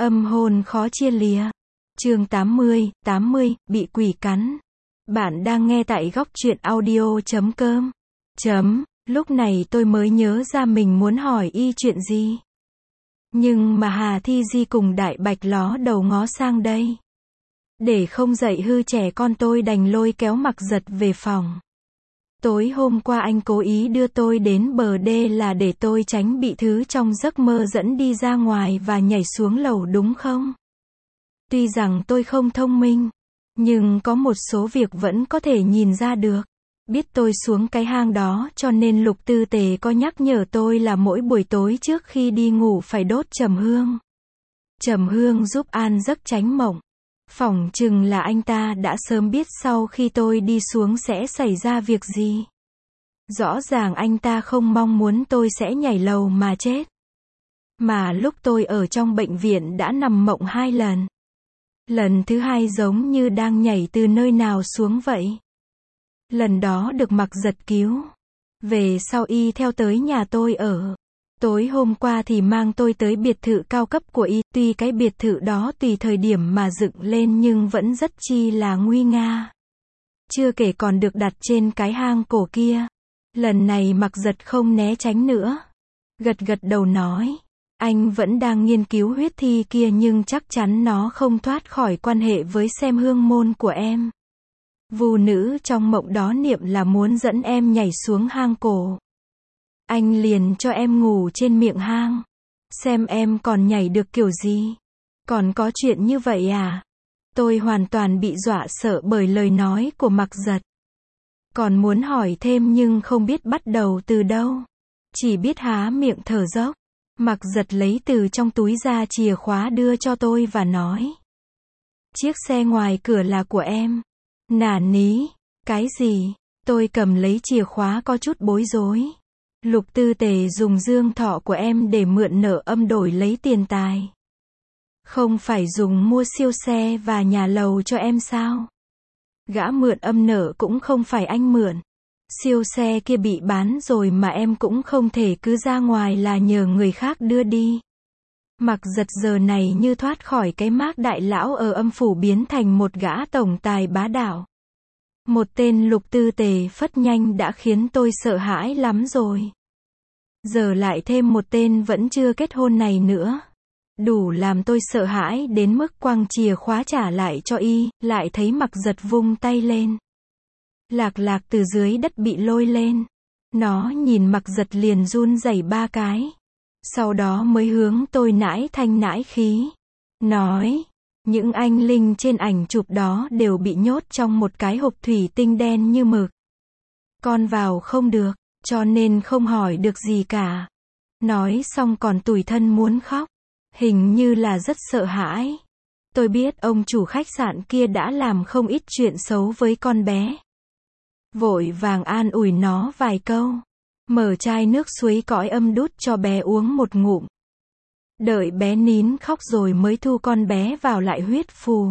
Âm hồn khó chia lìa. Chương 80, bị quỷ cắn. Bạn đang nghe tại góc truyện audio.com. Lúc này tôi mới nhớ ra mình muốn hỏi y chuyện gì. Nhưng mà Hà Thi Di cùng Đại Bạch ló đầu ngó sang đây. Để không dạy hư trẻ con tôi đành lôi kéo Mặc Giật về phòng. Tối hôm qua anh cố ý đưa tôi đến bờ đê là để tôi tránh bị thứ trong giấc mơ dẫn đi ra ngoài và nhảy xuống lầu đúng không? Tuy rằng tôi không thông minh, nhưng có một số việc vẫn có thể nhìn ra được. Biết tôi xuống cái hang đó cho nên Lục Tư Tề có nhắc nhở tôi là mỗi buổi tối trước khi đi ngủ phải đốt trầm hương. Trầm hương giúp an giấc tránh mộng. Phỏng chừng là anh ta đã sớm biết sau khi tôi đi xuống sẽ xảy ra việc gì. Rõ ràng anh ta không mong muốn tôi sẽ nhảy lầu mà chết. Mà lúc tôi ở trong bệnh viện đã nằm mộng 2 lần. Lần thứ 2 giống như đang nhảy từ nơi nào xuống vậy. Lần đó được Mặc Giật cứu. Về sau y theo tới nhà tôi ở. Tối hôm qua thì mang tôi tới biệt thự cao cấp của y. Tuy cái biệt thự đó tùy thời điểm mà dựng lên nhưng vẫn rất chi là nguy nga. Chưa kể còn được đặt trên cái hang cổ kia. Lần này Mặc Giật không né tránh nữa. Gật gật đầu nói. Anh vẫn đang nghiên cứu huyết thi kia nhưng chắc chắn nó không thoát khỏi quan hệ với xem hương môn của em. Vù nữ trong mộng đó niệm là muốn dẫn em nhảy xuống hang cổ. Anh liền cho em ngủ trên miệng hang. Xem em còn nhảy được kiểu gì. Còn có chuyện như vậy à? Tôi hoàn toàn bị dọa sợ bởi lời nói của Mặc Giật. Còn muốn hỏi thêm nhưng không biết bắt đầu từ đâu. Chỉ biết há miệng thở dốc. Mặc Giật lấy từ trong túi ra chìa khóa đưa cho tôi và nói. Chiếc xe ngoài cửa là của em. Nả ní. Cái gì? Tôi cầm lấy chìa khóa có chút bối rối. Lục Tư Tề dùng dương thọ của em để mượn nợ âm đổi lấy tiền tài. Không phải dùng mua siêu xe và nhà lầu cho em sao? Gã mượn âm nợ cũng không phải anh mượn. Siêu xe kia bị bán rồi mà em cũng không thể cứ ra ngoài là nhờ người khác đưa đi. Mặc Giật giờ này như thoát khỏi cái mác đại lão ở âm phủ biến thành một gã tổng tài bá đạo. Một tên Lục Tư Tề phất nhanh đã khiến tôi sợ hãi lắm rồi. Giờ lại thêm một tên vẫn chưa kết hôn này nữa. Đủ làm tôi sợ hãi đến mức quăng chìa khóa trả lại cho y, lại thấy Mặc Giật vung tay lên. Lạc Lạc từ dưới đất bị lôi lên. Nó nhìn Mặc Giật liền run rẩy 3 cái. Sau đó mới hướng tôi nãi thanh nãi khí. Nói, những anh linh trên ảnh chụp đó đều bị nhốt trong một cái hộp thủy tinh đen như mực. Con vào không được, cho nên không hỏi được gì cả. Nói xong còn tủi thân muốn khóc. Hình như là rất sợ hãi. Tôi biết ông chủ khách sạn kia đã làm không ít chuyện xấu với con bé. Vội vàng an ủi nó vài câu. Mở chai nước suối cõi âm đút cho bé uống một ngụm. Đợi bé nín khóc rồi mới thu con bé vào lại huyết phù.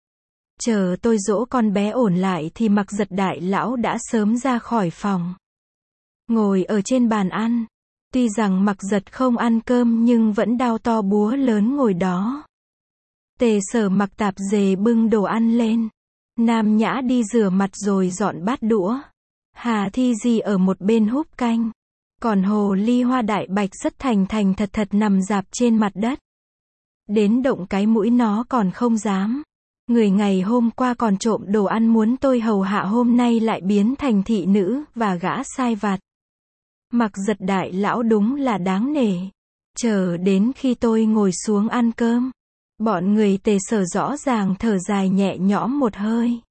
Chờ tôi dỗ con bé ổn lại thì Mặc Giật đại lão đã sớm ra khỏi phòng. Ngồi ở trên bàn ăn. Tuy rằng Mặc Giật không ăn cơm nhưng vẫn đao to búa lớn ngồi đó. Tề Sở mặc tạp dề bưng đồ ăn lên. Nam Nhã đi rửa mặt rồi dọn bát đũa. Hà Thi Di ở một bên húp canh. Còn hồ ly Hoa Đại Bạch rất thành thật thật nằm rạp trên mặt đất. Đến động cái mũi nó còn không dám. Người ngày hôm qua còn trộm đồ ăn muốn tôi hầu hạ hôm nay lại biến thành thị nữ và gã sai vặt. Mặc Giật đại lão đúng là đáng nể. Chờ đến khi tôi ngồi xuống ăn cơm. Bọn người Tề Sở rõ ràng thở dài nhẹ nhõm một hơi.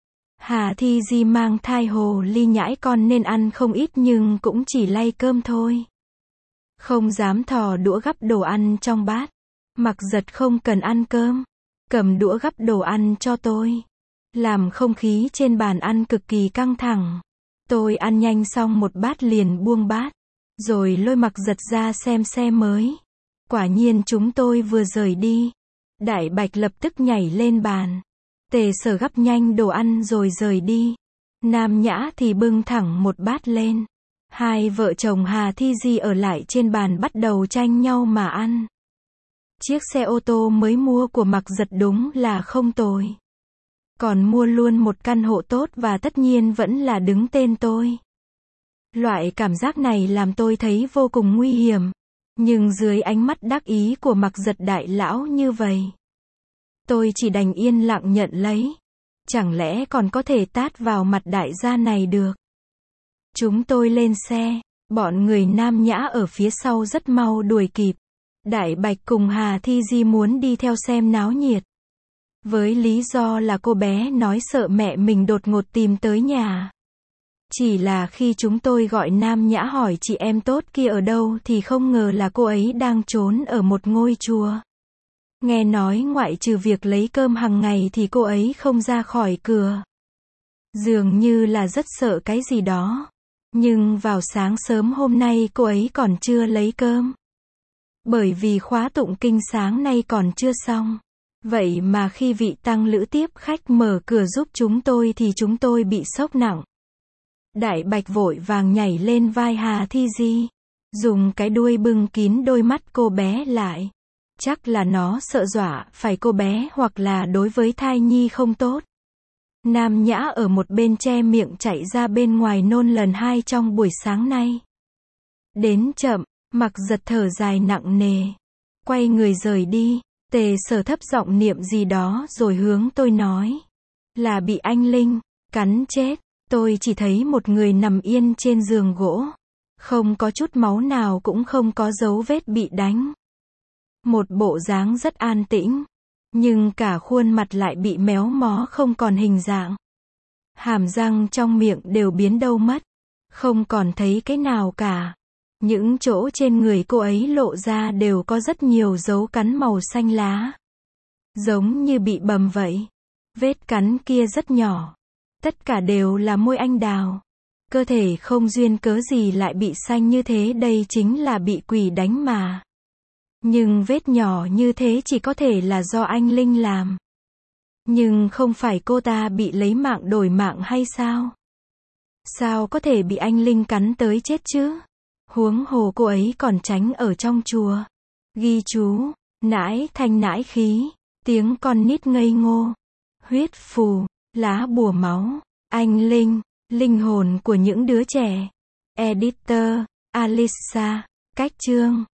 Hà Thi Di mang thai hồ ly nhãi con nên ăn không ít nhưng cũng chỉ lay cơm thôi. Không dám thò đũa gắp đồ ăn trong bát. Mặc Giật không cần ăn cơm. Cầm đũa gắp đồ ăn cho tôi. Làm không khí trên bàn ăn cực kỳ căng thẳng. Tôi ăn nhanh xong một bát liền buông bát. Rồi lôi Mặc Giật ra xem xe mới. Quả nhiên chúng tôi vừa rời đi. Đại Bạch lập tức nhảy lên bàn. Tề Sở gắp nhanh đồ ăn rồi rời đi. Nam Nhã thì bưng thẳng một bát lên. Hai vợ chồng Hà Thi Di ở lại trên bàn bắt đầu tranh nhau mà ăn. Chiếc xe ô tô mới mua của Mạc Giật đúng là không tồi. Còn mua luôn một căn hộ tốt và tất nhiên vẫn là đứng tên tôi. Loại cảm giác này làm tôi thấy vô cùng nguy hiểm. Nhưng dưới ánh mắt đắc ý của Mạc Giật đại lão như vậy, tôi chỉ đành yên lặng nhận lấy. Chẳng lẽ còn có thể tát vào mặt đại gia này được. Chúng tôi lên xe. Bọn người Nam Nhã ở phía sau rất mau đuổi kịp. Đại Bạch cùng Hà Thi Di muốn đi theo xem náo nhiệt. Với lý do là cô bé nói sợ mẹ mình đột ngột tìm tới nhà. Chỉ là khi chúng tôi gọi Nam Nhã hỏi chị em tốt kia ở đâu thì không ngờ là cô ấy đang trốn ở một ngôi chùa. Nghe nói ngoại trừ việc lấy cơm hàng ngày thì cô ấy không ra khỏi cửa. Dường như là rất sợ cái gì đó. Nhưng vào sáng sớm hôm nay cô ấy còn chưa lấy cơm. Bởi vì khóa tụng kinh sáng nay còn chưa xong. Vậy mà khi vị tăng lữ tiếp khách mở cửa giúp chúng tôi thì chúng tôi bị sốc nặng. Đại Bạch vội vàng nhảy lên vai Hà Thi Di. Dùng cái đuôi bưng kín đôi mắt cô bé lại. Chắc là nó sợ dọa phải cô bé hoặc là đối với thai nhi không tốt. Nam Nhã ở một bên che miệng chạy ra bên ngoài nôn lần 2 trong buổi sáng nay. Đến chậm, Mạc Giật thở dài nặng nề. Quay người rời đi. Tề Sở thấp giọng niệm gì đó rồi hướng tôi nói. Là bị anh Linh cắn chết. Tôi chỉ thấy một người nằm yên trên giường gỗ. Không có chút máu nào cũng không có dấu vết bị đánh. Một bộ dáng rất an tĩnh. Nhưng cả khuôn mặt lại bị méo mó không còn hình dạng. Hàm răng trong miệng đều biến đâu mất. Không còn thấy cái nào cả. Những chỗ trên người cô ấy lộ ra đều có rất nhiều dấu cắn màu xanh lá. Giống như bị bầm vậy. Vết cắn kia rất nhỏ. Tất cả đều là môi anh đào. Cơ thể không duyên cớ gì lại bị xanh như thế, đây chính là bị quỷ đánh mà. Nhưng vết nhỏ như thế chỉ có thể là do anh Linh làm. Nhưng không phải cô ta bị lấy mạng đổi mạng hay sao? Sao có thể bị anh Linh cắn tới chết chứ? Huống hồ cô ấy còn tránh ở trong chùa. Ghi chú, nãi thanh nãi khí, tiếng con nít ngây ngô, huyết phù, lá bùa máu, anh Linh, linh hồn của những đứa trẻ. Editor, Alisa, cách chương.